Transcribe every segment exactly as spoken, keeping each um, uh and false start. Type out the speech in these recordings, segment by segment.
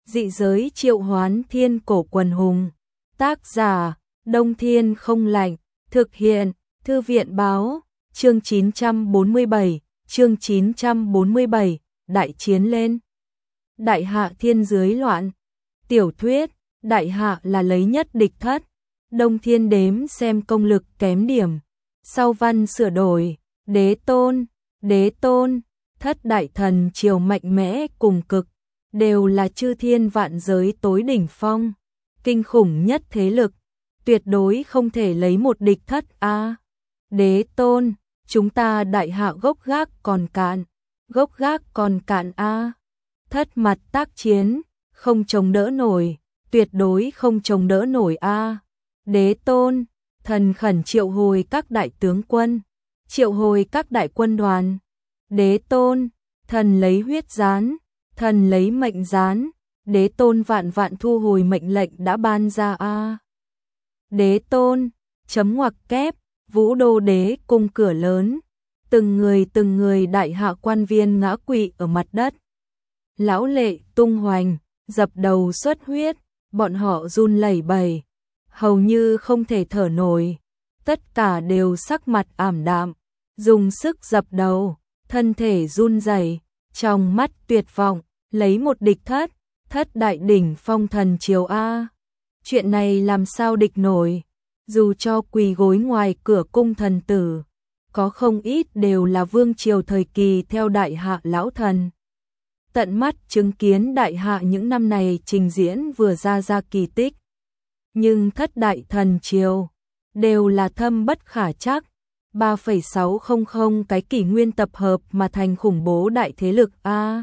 Dị giới triệu hoán thiên cổ quần hùng. Tác giả, Đông Thiên Không Lạnh. Thực hiện, Thư viện Báo. Chương chín trăm bốn mươi bảy, chương chín trăm bốn mươi bảy, đại chiến lên. Đại hạ thiên dưới loạn. Tiểu thuyết, đại hạ là lấy nhất địch thất. Đông Thiên đếm xem công lực kém điểm. Sau văn sửa đổi, đế tôn, đế tôn, thất đại thần triều mạnh mẽ cùng cực, đều là chư thiên vạn giới tối đỉnh phong, kinh khủng nhất thế lực, tuyệt đối không thể lấy một địch thất a. À, đế tôn, chúng ta đại hạ gốc gác còn cạn, gốc gác còn cạn a. À, thất mặt tác chiến, không chống đỡ nổi, tuyệt đối không chống đỡ nổi a. À, đế tôn, thần khẩn triệu hồi các đại tướng quân, triệu hồi các đại quân đoàn. Đế tôn, thần lấy huyết gián, thần lấy mệnh gián, đế tôn vạn vạn thu hồi mệnh lệnh đã ban ra a. À, đế tôn, chấm ngoặc kép, Vũ Đô đế cung cửa lớn, từng người từng người đại hạ quan viên ngã quỵ ở mặt đất. Lão lệ tung hoành, dập đầu xuất huyết, bọn họ run lẩy bẩy, hầu như không thể thở nổi, tất cả đều sắc mặt ảm đạm, dùng sức dập đầu, thân thể run rẩy, trong mắt tuyệt vọng, lấy một địch thất, thất đại đỉnh phong thần triều a. Chuyện này làm sao địch nổi, dù cho quỳ gối ngoài cửa cung thần tử, có không ít đều là vương triều thời kỳ theo đại hạ lão thần. Tận mắt chứng kiến đại hạ những năm này trình diễn vừa ra ra kỳ tích. Nhưng thất đại thần triều đều là thâm bất khả trắc, ba phẩy sáu không không cái kỷ nguyên tập hợp mà thành khủng bố đại thế lực a. À,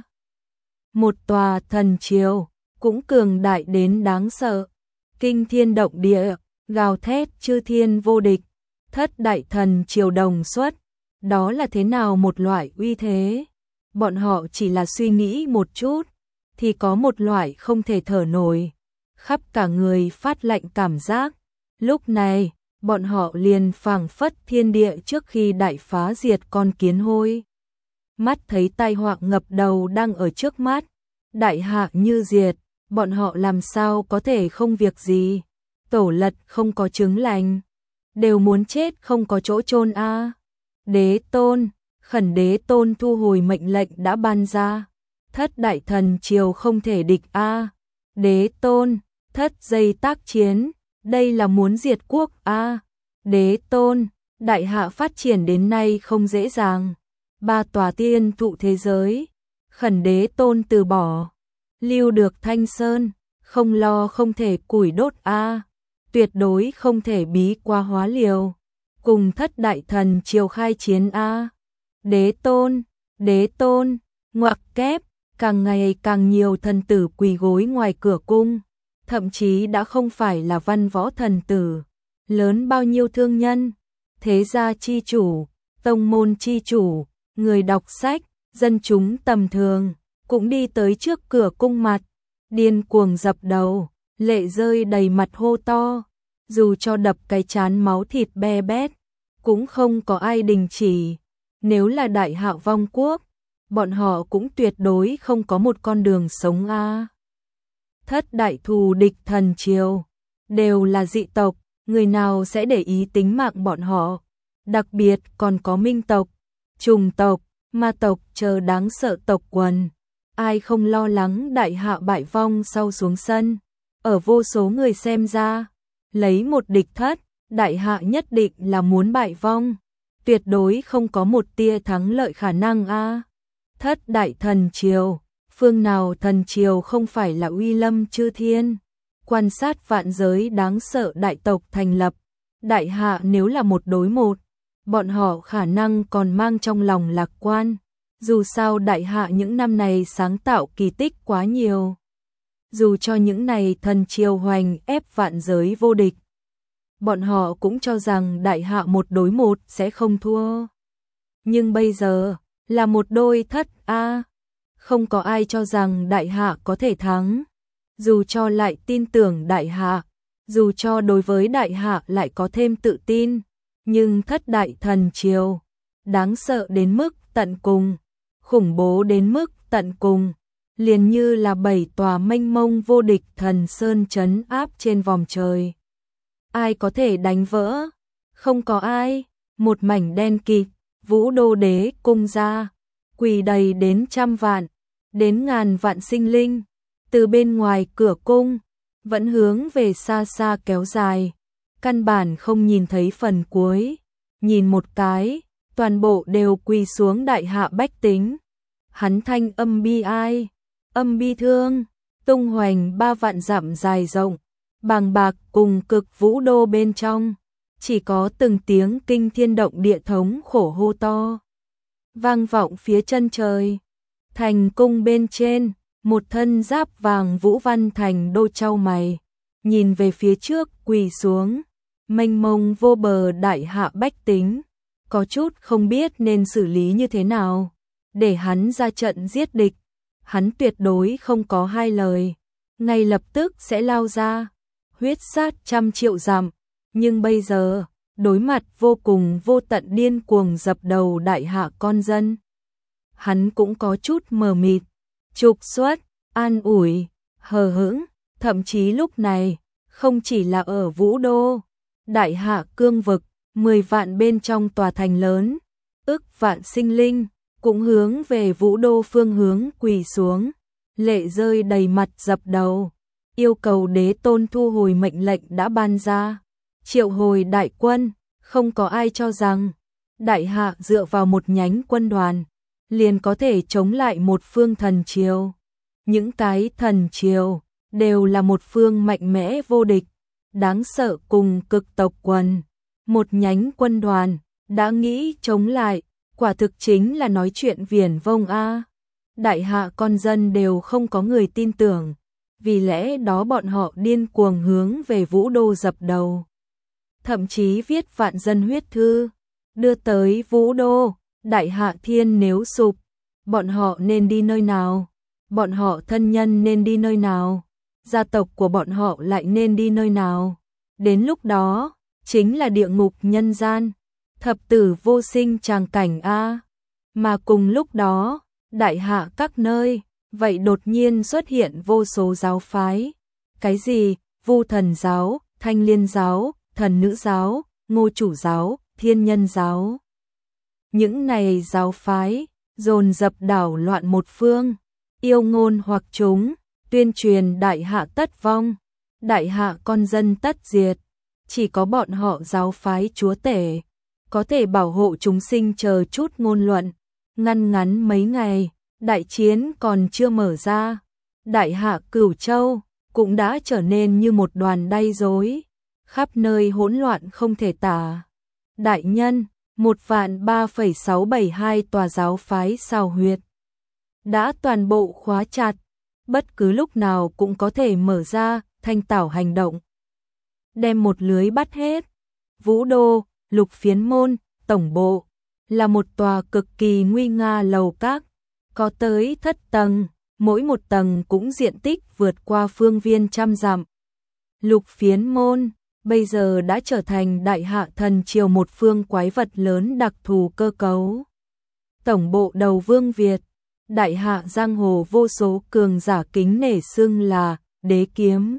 một tòa thần triều cũng cường đại đến đáng sợ, kinh thiên động địa, gào thét chư thiên vô địch, thất đại thần triều đồng xuất, đó là thế nào một loại uy thế? Bọn họ chỉ là suy nghĩ một chút, thì có một loại không thể thở nổi, khắp cả người phát lạnh cảm giác. Lúc này, bọn họ liền phảng phất thiên địa trước khi đại phá diệt con kiến hôi. Mắt thấy tai họa ngập đầu đang ở trước mắt, đại hạ như diệt, bọn họ làm sao có thể không việc gì. Tổ lật không có trứng lành, đều muốn chết không có chỗ chôn a. À, đế tôn, khẩn đế tôn thu hồi mệnh lệnh đã ban ra, thất đại thần triều không thể địch a. À, đế tôn, thất giây tác chiến, đây là muốn diệt quốc a. À, đế tôn, đại hạ phát triển đến nay không dễ dàng, ba tòa tiên thụ thế giới, khẩn đế tôn từ bỏ, lưu được Thanh Sơn, không lo không thể củi đốt a. À, tuyệt đối không thể bí qua hóa liều, cùng thất đại thần triều khai chiến a. À, đế tôn, đế tôn, ngoặc kép, càng ngày càng nhiều thần tử quỳ gối ngoài cửa cung, thậm chí đã không phải là văn võ thần tử, lớn bao nhiêu thương nhân, thế gia chi chủ, tông môn chi chủ, người đọc sách, dân chúng tầm thường, cũng đi tới trước cửa cung mặt, điên cuồng dập đầu, lệ rơi đầy mặt hô to, dù cho đập cái chán máu thịt be bét, cũng không có ai đình chỉ. Nếu là đại hạ vong quốc, bọn họ cũng tuyệt đối không có một con đường sống a. À, thất đại thù địch thần triều, đều là dị tộc, người nào sẽ để ý tính mạng bọn họ, đặc biệt còn có minh tộc, trùng tộc, ma tộc chờ đáng sợ tộc quần. Ai không lo lắng đại hạ bại vong sau xuống sân, ở vô số người xem ra, lấy một địch thất, đại hạ nhất định là muốn bại vong, tuyệt đối không có một tia thắng lợi khả năng a. À, thất đại thần triều, phương nào thần triều không phải là uy lâm chư thiên, quan sát vạn giới đáng sợ đại tộc thành lập, đại hạ nếu là một đối một, bọn họ khả năng còn mang trong lòng lạc quan. Dù sao đại hạ những năm này sáng tạo kỳ tích quá nhiều. Dù cho những này thần triều hoành ép vạn giới vô địch, bọn họ cũng cho rằng đại hạ một đối một sẽ không thua. Nhưng bây giờ, là một đôi thất a. À, không có ai cho rằng đại hạ có thể thắng. Dù cho lại tin tưởng đại hạ, dù cho đối với đại hạ lại có thêm tự tin, nhưng thất đại thần triều, đáng sợ đến mức tận cùng, khủng bố đến mức tận cùng, liền như là bảy tòa mênh mông vô địch thần sơn trấn áp trên vòng trời. Ai có thể đánh vỡ? Không có ai. Một mảnh đen kịt, Vũ Đô đế cung ra, quỳ đầy đến trăm vạn, đến ngàn vạn sinh linh, từ bên ngoài cửa cung, vẫn hướng về xa xa kéo dài, căn bản không nhìn thấy phần cuối, nhìn một cái, toàn bộ đều quỳ xuống đại hạ bách tính. Hắn thanh âm bi ai, âm bi thương, tung hoành ba vạn dặm dài rộng, bàng bạc cùng cực Vũ Đô bên trong, chỉ có từng tiếng kinh thiên động địa thống khổ hô to, vang vọng phía chân trời. Thành cung bên trên, một thân giáp vàng Vũ Văn Thành Đô chau mày, nhìn về phía trước quỳ xuống, mênh mông vô bờ đại hạ bách tính, có chút không biết nên xử lý như thế nào, để hắn ra trận giết địch, hắn tuyệt đối không có hai lời, ngay lập tức sẽ lao ra, huyết sát trăm triệu dặm, nhưng bây giờ, đối mặt vô cùng vô tận điên cuồng dập đầu đại hạ con dân, hắn cũng có chút mờ mịt, trục xuất, an ủi, hờ hững, thậm chí lúc này, không chỉ là ở Vũ Đô, đại hạ cương vực, mười vạn bên trong tòa thành lớn, ức vạn sinh linh, cũng hướng về Vũ Đô phương hướng quỳ xuống, lệ rơi đầy mặt dập đầu, yêu cầu đế tôn thu hồi mệnh lệnh đã ban ra, triệu hồi đại quân, không có ai cho rằng, đại hạ dựa vào một nhánh quân đoàn, liền có thể chống lại một phương thần triều. Những cái thần triều, đều là một phương mạnh mẽ vô địch, đáng sợ cùng cực tộc quần. Một nhánh quân đoàn, đã nghĩ chống lại, quả thực chính là nói chuyện viển vông a. Đại hạ con dân đều không có người tin tưởng, vì lẽ đó bọn họ điên cuồng hướng về Vũ Đô dập đầu. Thậm chí viết vạn dân huyết thư, đưa tới Vũ Đô, đại hạ thiên nếu sụp, bọn họ nên đi nơi nào? Bọn họ thân nhân nên đi nơi nào? Gia tộc của bọn họ lại nên đi nơi nào? Đến lúc đó, chính là địa ngục nhân gian, thập tử vô sinh tràng cảnh a. Mà cùng lúc đó, đại hạ các nơi, vậy đột nhiên xuất hiện vô số giáo phái. Cái gì? Vu Thần giáo, Thanh Liên giáo, Thần Nữ giáo, Ngô Chủ giáo, Thiên Nhân giáo. Những này giáo phái, dồn dập đảo loạn một phương, yêu ngôn hoặc chúng, tuyên truyền đại hạ tất vong, đại hạ con dân tất diệt, chỉ có bọn họ giáo phái chúa tể, có thể bảo hộ chúng sinh chờ chút ngôn luận, ngăn ngắn mấy ngày, đại chiến còn chưa mở ra, đại hạ Cửu Châu cũng đã trở nên như một đoàn đay rối, khắp nơi hỗn loạn không thể tả. Đại nhân, một vạn ba phẩy sáu bảy hai tòa giáo phái sao huyệt đã toàn bộ khóa chặt, bất cứ lúc nào cũng có thể mở ra, thanh tảo hành động. Đem một lưới bắt hết. Vũ Đô, Lục Phiến Môn, tổng bộ, là một tòa cực kỳ nguy nga lầu các, có tới thất tầng, mỗi một tầng cũng diện tích vượt qua phương viên trăm dặm. Lục Phiến Môn, bây giờ đã trở thành đại hạ thần triều một phương quái vật lớn đặc thù cơ cấu. Tổng bộ đầu Vương Việt, đại hạ giang hồ vô số cường giả kính nể xưng là đế kiếm.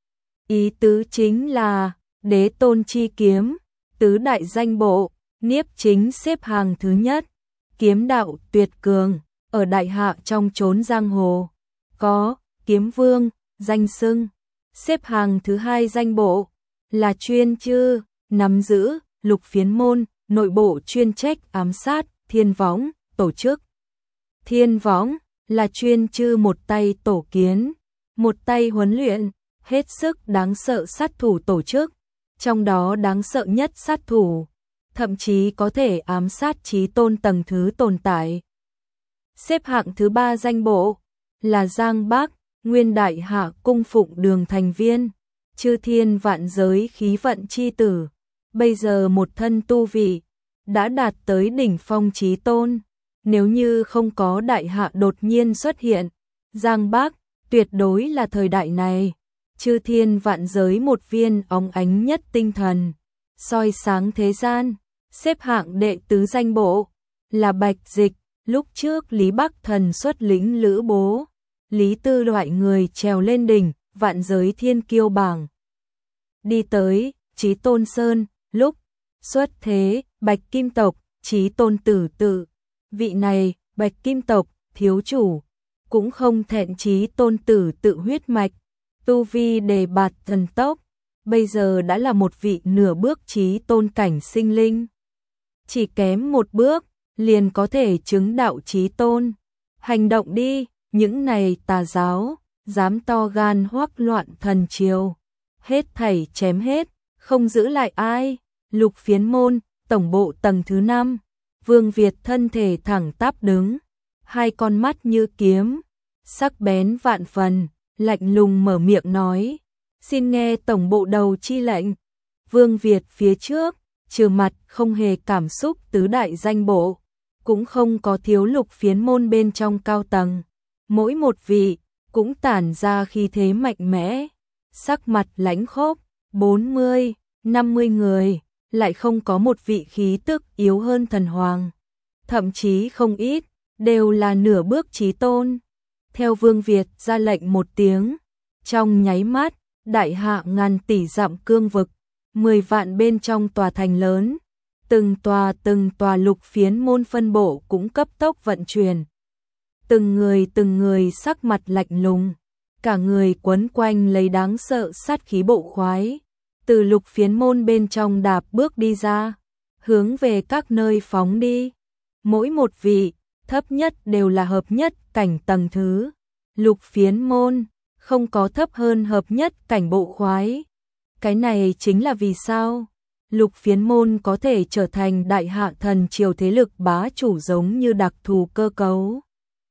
Ý tứ chính là đế tôn chi kiếm, tứ đại danh bộ, Niếp Chính xếp hàng thứ nhất, kiếm đạo tuyệt cường, ở đại hạ trong chốn giang hồ, có kiếm vương, danh xưng, xếp hàng thứ hai danh bộ, là chuyên chư, nắm giữ, Lục Phiến Môn, nội bộ chuyên trách ám sát, thiên võng, tổ chức. Thiên võng, là chuyên chư một tay tổ kiến, một tay huấn luyện, hết sức đáng sợ sát thủ tổ chức, trong đó đáng sợ nhất sát thủ, thậm chí có thể ám sát chí tôn tầng thứ tồn tại. Xếp hạng thứ ba danh bộ, là Giang Bắc, nguyên đại hạ cung phụng đường thành viên, chư thiên vạn giới khí vận chi tử, bây giờ một thân tu vị, đã đạt tới đỉnh phong chí tôn. Nếu như không có đại hạ đột nhiên xuất hiện, Giang Bắc tuyệt đối là thời đại này, chư thiên vạn giới một viên óng ánh nhất tinh thần, soi sáng thế gian. Xếp hạng đệ tứ danh bộ, là Bạch Dịch, lúc trước Lý Bắc Thần xuất lĩnh Lữ Bố, Lý Tư loại người trèo lên đỉnh, vạn giới thiên kiêu bảng. Đi tới, Chí Tôn Sơn, lúc xuất thế, Bạch Kim tộc, Chí Tôn tử tự. Vị này, Bạch Kim tộc, thiếu chủ, cũng không thẹn Chí Tôn tử tự huyết mạch, tu vi đề bạt thần tốc, bây giờ đã là một vị nửa bước Chí Tôn cảnh sinh linh. Chỉ kém một bước, liền có thể chứng đạo Chí Tôn. Hành động đi, những này tà giáo, dám to gan hoắc loạn thần triều. Hết thảy chém hết, không giữ lại ai. Lục Phiến Môn, tổng bộ tầng thứ năm. Vương Việt thân thể thẳng tắp đứng, hai con mắt như kiếm, sắc bén vạn phần, lạnh lùng mở miệng nói, xin nghe tổng bộ đầu chi lệnh. Vương Việt phía trước, trừ mặt không hề cảm xúc tứ đại danh bộ, cũng không có thiếu Lục Phiến Môn bên trong cao tầng, mỗi một vị cũng tản ra khí thế mạnh mẽ, sắc mặt lãnh khốc, bốn mươi, năm mươi người, lại không có một vị khí tức yếu hơn thần hoàng, thậm chí không ít, đều là nửa bước Chí Tôn. Theo Vương Việt ra lệnh một tiếng, trong nháy mắt, đại hạ ngàn tỷ dặm cương vực, mười vạn bên trong tòa thành lớn, từng tòa từng tòa Lục Phiến Môn phân bộ cũng cấp tốc vận chuyển. Từng người từng người sắc mặt lạnh lùng, cả người quấn quanh lấy đáng sợ sát khí bộ khoái, từ Lục Phiến Môn bên trong đạp bước đi ra, hướng về các nơi phóng đi. Mỗi một vị, thấp nhất đều là hợp nhất cảnh tầng thứ. Lục Phiến Môn, không có thấp hơn hợp nhất cảnh bộ khoái. Cái này chính là vì sao Lục Phiến Môn có thể trở thành đại hạ thần triều thế lực bá chủ giống như đặc thù cơ cấu.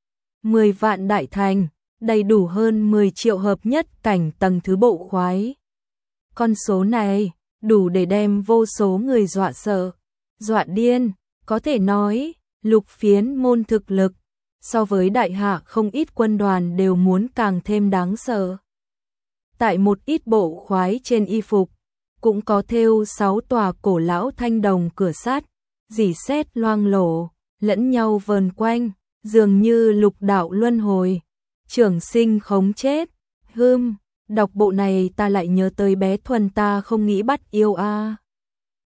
mười vạn đại thành, đầy đủ hơn mười triệu hợp nhất cảnh tầng thứ bộ khoái. Con số này, đủ để đem vô số người dọa sợ, dọa điên, có thể nói, Lục Phiến Môn thực lực, so với đại hạ không ít quân đoàn đều muốn càng thêm đáng sợ. Tại một ít bộ khoái trên y phục, cũng có thêu sáu tòa cổ lão thanh đồng cửa sắt, rỉ sét loang lổ, lẫn nhau vờn quanh, dường như lục đạo luân hồi, trường sinh khống chết. Hưm, đọc bộ này ta lại nhớ tới bé Thuần ta không nghĩ bắt yêu a.